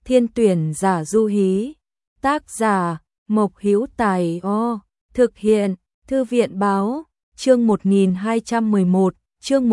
Thiên tuyển giả du hí. Tác giả Mộc Hữu Tài. Thực hiện Thư viện báo. Chương 1211. Chương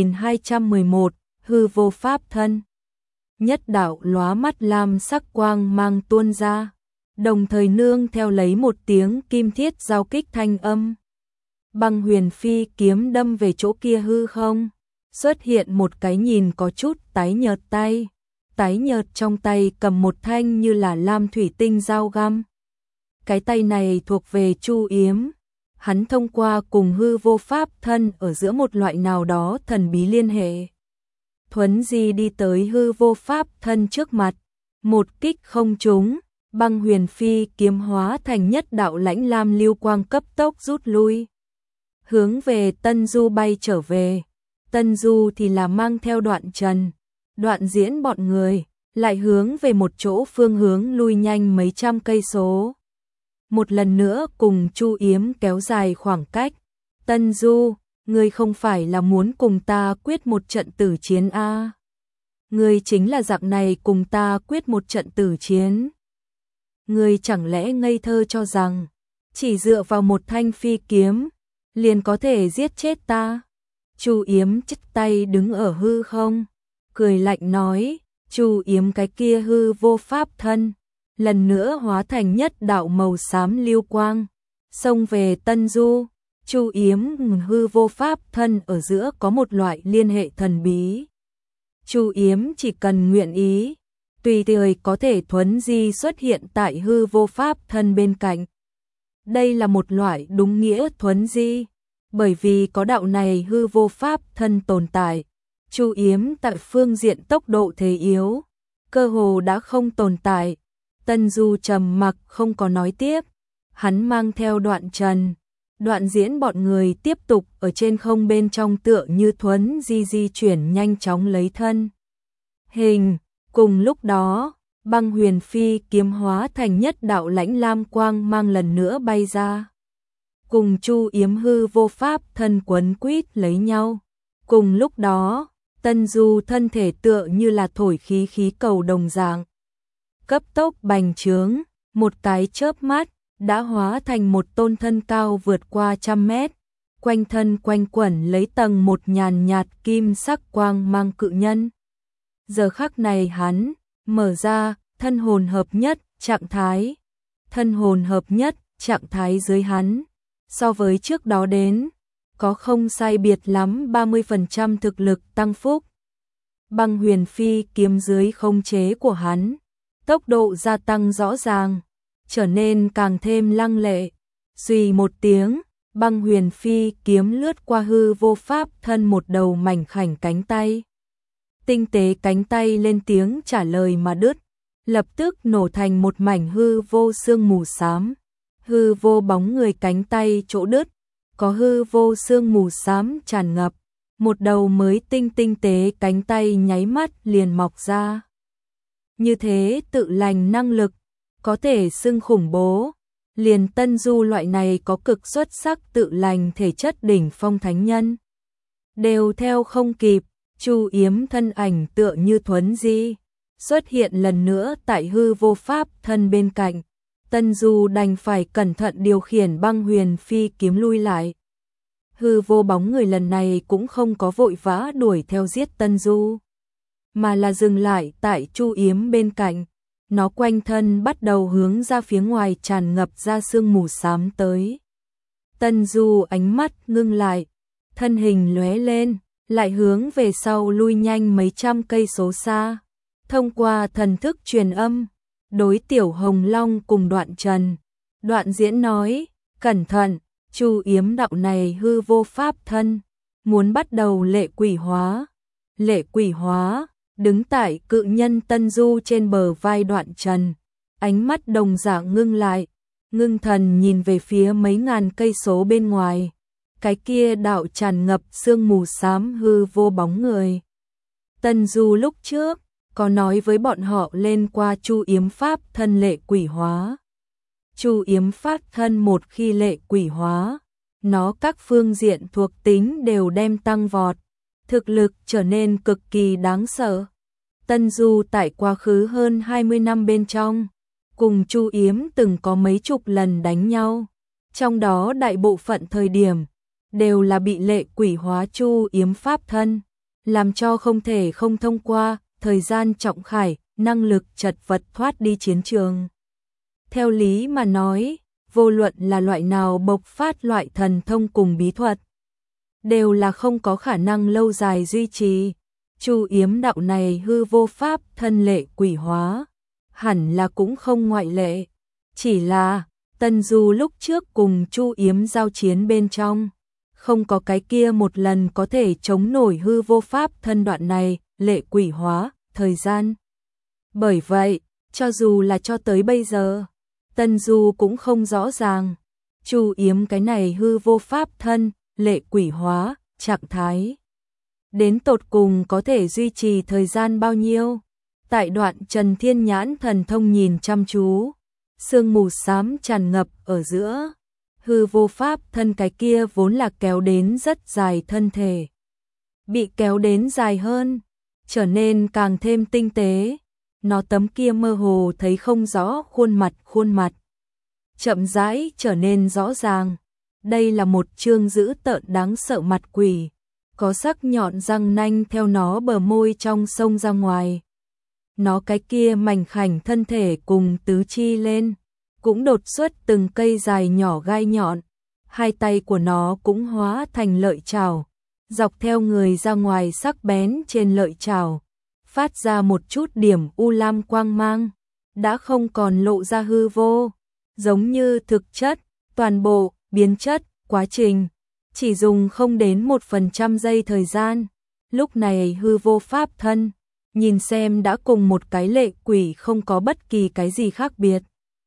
1211. Hư vô pháp thân. Nhất đạo lóa mắt lam sắc quang mang tuôn ra, đồng thời nương theo lấy một tiếng kim thiết giao kích thanh âm. Băng huyền phi kiếm đâm về chỗ kia hư không, xuất hiện một cái nhìn có chút tái nhợt tay. Tái nhợt trong tay cầm một thanh như là lam thủy tinh dao găm. Cái tay này thuộc về Chu Yếm. Hắn thông qua cùng hư vô pháp thân ở giữa một loại nào đó thần bí liên hệ. Thuấn di đi tới hư vô pháp thân trước mặt, một kích không trúng, băng huyền phi kiếm hóa thành nhất đạo lãnh lam lưu quang cấp tốc rút lui. Hướng về Tân Du bay trở về. Tân Du thì là mang theo Đoạn Trần, Đoạn Diễn bọn người, lại hướng về một chỗ phương hướng lui nhanh mấy trăm cây số. Một lần nữa cùng Chu Yếm kéo dài khoảng cách. Tân Du, ngươi không phải là muốn cùng ta quyết một trận tử chiến a? Ngươi chính là dạng này cùng ta quyết một trận tử chiến. Ngươi chẳng lẽ ngây thơ cho rằng chỉ dựa vào một thanh phi kiếm liền có thể giết chết ta? Chu Yếm chắp tay đứng ở hư không, cười lạnh nói. Chu Yếm cái kia hư vô pháp thân lần nữa hóa thành nhất đạo màu xám lưu quang, xông về Tân Du. Chu Yếm hư vô pháp thân ở giữa có một loại liên hệ thần bí. Chu Yếm chỉ cần nguyện ý, tùy thời có thể thuấn di xuất hiện tại hư vô pháp thân bên cạnh. Đây là một loại đúng nghĩa thuấn di, bởi vì có đạo này hư vô pháp thân tồn tại. Chu Yếm tại phương diện tốc độ thế yếu, cơ hồ đã không tồn tại. Tân Du trầm mặc không có nói tiếp, hắn mang theo Đoạn Trần, Đoạn Diễn bọn người tiếp tục ở trên không bên trong tựa như thuấn di chuyển nhanh chóng lấy thân hình. Cùng lúc đó, băng huyền phi kiếm hóa thành nhất đạo lãnh lam quang mang lần nữa bay ra, cùng Chu Yếm hư vô pháp thân quấn quýt lấy nhau. Cùng lúc đó, Tân Du thân thể tựa như là thổi khí cầu đồng dạng, cấp tốc bành trướng, một cái chớp mắt đã hóa thành một tôn thân cao vượt qua 100 mét, quanh thân quanh quẩn lấy tầng một nhàn nhạt kim sắc quang mang cự nhân. Giờ khắc này hắn mở ra thân hồn hợp nhất trạng thái. Thân hồn hợp nhất trạng thái dưới hắn, so với trước đó đến, có không sai biệt lắm 30% thực lực tăng phúc. Băng huyền phi kiếm dưới khống chế của hắn, tốc độ gia tăng rõ ràng, trở nên càng thêm lăng lệ. Xuy một tiếng, băng huyền phi kiếm lướt qua hư vô pháp thân một đầu mảnh khảnh cánh tay. Tinh tế cánh tay lên tiếng trả lời mà đứt, lập tức nổ thành một mảnh hư vô sương mù xám. Hư vô bóng người cánh tay chỗ đứt, có hư vô sương mù xám tràn ngập, một đầu mới tinh tế cánh tay nháy mắt liền mọc ra. Như thế tự lành năng lực, có thể xưng khủng bố. Liền Tân Du loại này có cực xuất sắc tự lành thể chất đỉnh phong thánh nhân đều theo không kịp. Chu Yếm thân ảnh tựa như thuấn di xuất hiện lần nữa tại hư vô pháp thân bên cạnh. Tân Du đành phải cẩn thận điều khiển băng huyền phi kiếm lui lại. Hư vô bóng người lần này cũng không có vội vã đuổi theo giết Tân Du, mà là dừng lại tại Chu Yếm bên cạnh. Nó quanh thân bắt đầu hướng ra phía ngoài tràn ngập ra sương mù xám tới. Tân Du ánh mắt ngưng lại, thân hình lóe lên, lại hướng về sau lui nhanh mấy trăm cây số xa. Thông qua thần thức truyền âm, đối Tiểu Hồng Long cùng Đoạn Trần, Đoạn Diễn nói, cẩn thận, Chu Yếm đạo này hư vô pháp thân, muốn bắt đầu lệ quỷ hóa. Lệ quỷ hóa, đứng tại cự nhân Tân Du trên bờ vai Đoạn Trần, ánh mắt đồng dạng ngưng lại, ngưng thần nhìn về phía mấy ngàn cây số bên ngoài, cái kia đạo tràn ngập sương mù xám hư vô bóng người. Tân Du lúc trước có nói với bọn họ lên qua Chu Yếm pháp thân lệ quỷ hóa. Chu Yếm pháp thân một khi lệ quỷ hóa, nó các phương diện thuộc tính đều đem tăng vọt, thực lực trở nên cực kỳ đáng sợ. Tân Du tại quá khứ hơn 20 năm bên trong, cùng Chu Yếm từng có mấy chục lần đánh nhau, trong đó đại bộ phận thời điểm đều là bị lệ quỷ hóa Chu Yếm pháp thân, làm cho không thể không thông qua thời gian trọng khải, năng lực chật vật thoát đi chiến trường. Theo lý mà nói, vô luận là loại nào bộc phát loại thần thông cùng bí thuật, đều là không có khả năng lâu dài duy trì. Chu Yếm đạo này hư vô pháp thân lệ quỷ hóa, hẳn là cũng không ngoại lệ. Chỉ là, Tân Du lúc trước cùng Chu Yếm giao chiến bên trong, không có cái kia một lần có thể chống nổi hư vô pháp thân đoạn này, lệ quỷ hóa, thời gian. Bởi vậy, cho dù là cho tới bây giờ, Tân Du cũng không rõ ràng, Chu Yếm cái này hư vô pháp thân, lệ quỷ hóa, trạng thái. Đến tột cùng có thể duy trì thời gian bao nhiêu? Tại đoạn Trần Thiên Nhãn thần thông nhìn chăm chú, sương mù xám tràn ngập ở giữa. Hư vô pháp thân cái kia vốn là kéo đến rất dài thân thể, bị kéo đến dài hơn, trở nên càng thêm tinh tế. Nó tấm kia mơ hồ thấy không rõ khuôn mặt. Chậm rãi trở nên rõ ràng. Đây là một chương dữ tợn đáng sợ mặt quỷ, có sắc nhọn răng nanh theo nó bờ môi trong sông ra ngoài. Nó cái kia mảnh khảnh thân thể cùng tứ chi lên, cũng đột xuất từng cây dài nhỏ gai nhọn. Hai tay của nó cũng hóa thành lợi chảo, dọc theo người ra ngoài sắc bén trên lợi chảo, phát ra một chút điểm u lam quang mang, đã không còn lộ ra hư vô, giống như thực chất, toàn bộ biến chất quá trình chỉ dùng không đến 1% giây thời gian. Lúc này hư vô pháp thân, nhìn xem đã cùng một cái lệ quỷ không có bất kỳ cái gì khác biệt.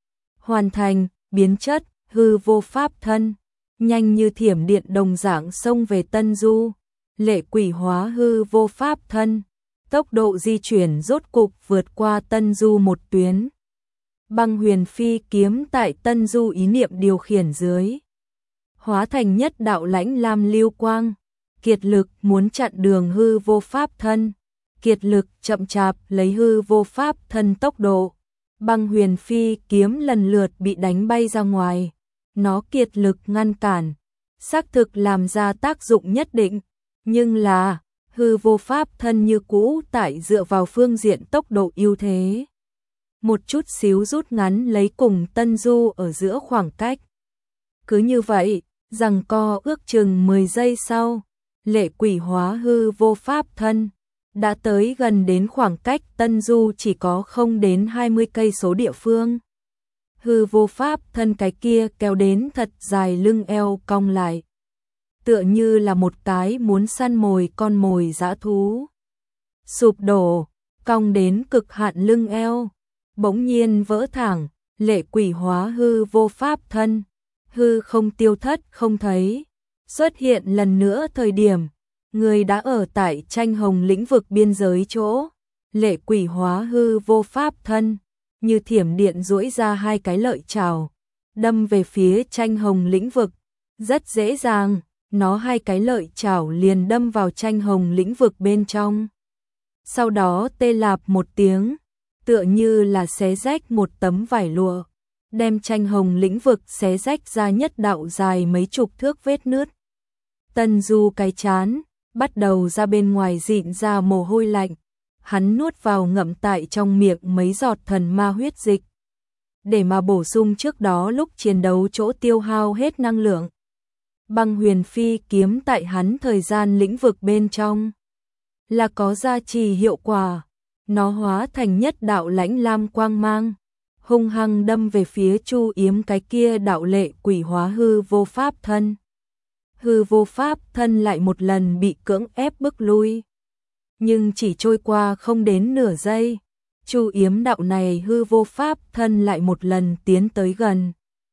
Hoàn thành, biến chất, hư vô pháp thân, nhanh như thiểm điện đồng dạng xông về Tân Du. Lệ quỷ hóa hư vô pháp thân, tốc độ di chuyển rốt cục vượt qua Tân Du một tuyến. Băng huyền phi kiếm tại Tân Du ý niệm điều khiển dưới, hóa thành nhất đạo lãnh lam lưu quang, kiệt lực muốn chặn đường hư vô pháp thân, kiệt lực chậm chạp lấy hư vô pháp thân tốc độ. Băng huyền phi kiếm lần lượt bị đánh bay ra ngoài, nó kiệt lực ngăn cản, xác thực làm ra tác dụng nhất định, nhưng là hư vô pháp thân như cũ tại dựa vào phương diện tốc độ ưu thế, một chút xíu rút ngắn lấy cùng Tân Du ở giữa khoảng cách. Cứ như vậy, giằng co ước chừng 10 giây sau, lệ quỷ hóa hư vô pháp thân đã tới gần đến khoảng cách Tân Du chỉ có không đến 20 cây số địa phương. Hư vô pháp thân cái kia kéo đến thật dài lưng eo cong lại, tựa như là một cái muốn săn mồi con mồi dã thú. Sụp đổ, cong đến cực hạn lưng eo, bỗng nhiên vỡ thẳng, lệ quỷ hóa hư vô pháp thân, hư không tiêu thất không thấy, xuất hiện lần nữa thời điểm, người đã ở tại tranh hồng lĩnh vực biên giới chỗ. Lệ quỷ hóa hư vô pháp thân, như thiểm điện duỗi ra hai cái lợi chảo, đâm về phía tranh hồng lĩnh vực. Rất dễ dàng, nó hai cái lợi chảo liền đâm vào tranh hồng lĩnh vực bên trong. Sau đó tê lạp một tiếng, tựa như là xé rách một tấm vải lụa, đem tranh hồng lĩnh vực xé rách ra nhất đạo dài mấy chục thước vết nứt. Tân Du cái chán bắt đầu ra bên ngoài dịn ra mồ hôi lạnh, hắn nuốt vào ngậm tại trong miệng mấy giọt thần ma huyết dịch, để mà bổ sung trước đó lúc chiến đấu chỗ tiêu hao hết năng lượng. Băng huyền phi kiếm tại hắn thời gian lĩnh vực bên trong là có gia trì hiệu quả, nó hóa thành nhất đạo lãnh lam quang mang, hung hăng đâm về phía Chu Yếm cái kia đạo lệ quỷ hóa hư vô pháp thân. Hư vô pháp thân lại một lần bị cưỡng ép bức lui, nhưng chỉ trôi qua không đến nửa giây, Chu Yếm đạo này hư vô pháp thân lại một lần tiến tới gần,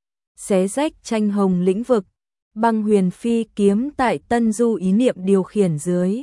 xé rách tranh hồng lĩnh vực. Băng huyền phi kiếm tại Tân Du ý niệm điều khiển dưới,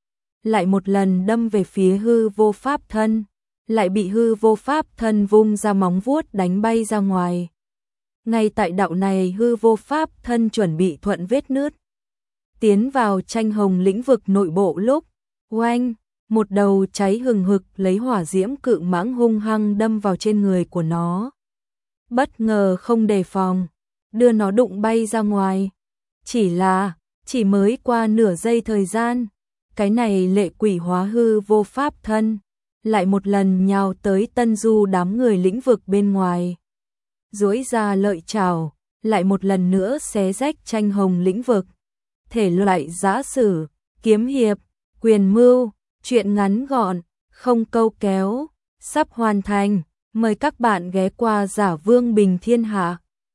lại một lần đâm về phía hư vô pháp thân, lại bị hư vô pháp thân vung ra móng vuốt đánh bay ra ngoài. Ngay tại đạo này hư vô pháp thân chuẩn bị thuận vết nứt tiến vào tranh hồng lĩnh vực nội bộ lúc, oanh, một đầu cháy hừng hực lấy hỏa diễm cự mãng hung hăng đâm vào trên người của nó. Bất ngờ không đề phòng, đưa nó đụng bay ra ngoài. Chỉ mới qua nửa giây thời gian, cái này lệ quỷ hóa hư vô pháp thân, lại một lần nhào tới Tân Du đám người lĩnh vực bên ngoài. Duỗi ra lợi chảo, lại một lần nữa xé rách tranh hồng lĩnh vực. Thể loại giã sử, kiếm hiệp, quyền mưu, truyện ngắn gọn, không câu kéo, sắp hoàn thành. Mời các bạn ghé qua Giả Vương Bình Thiên Hạ.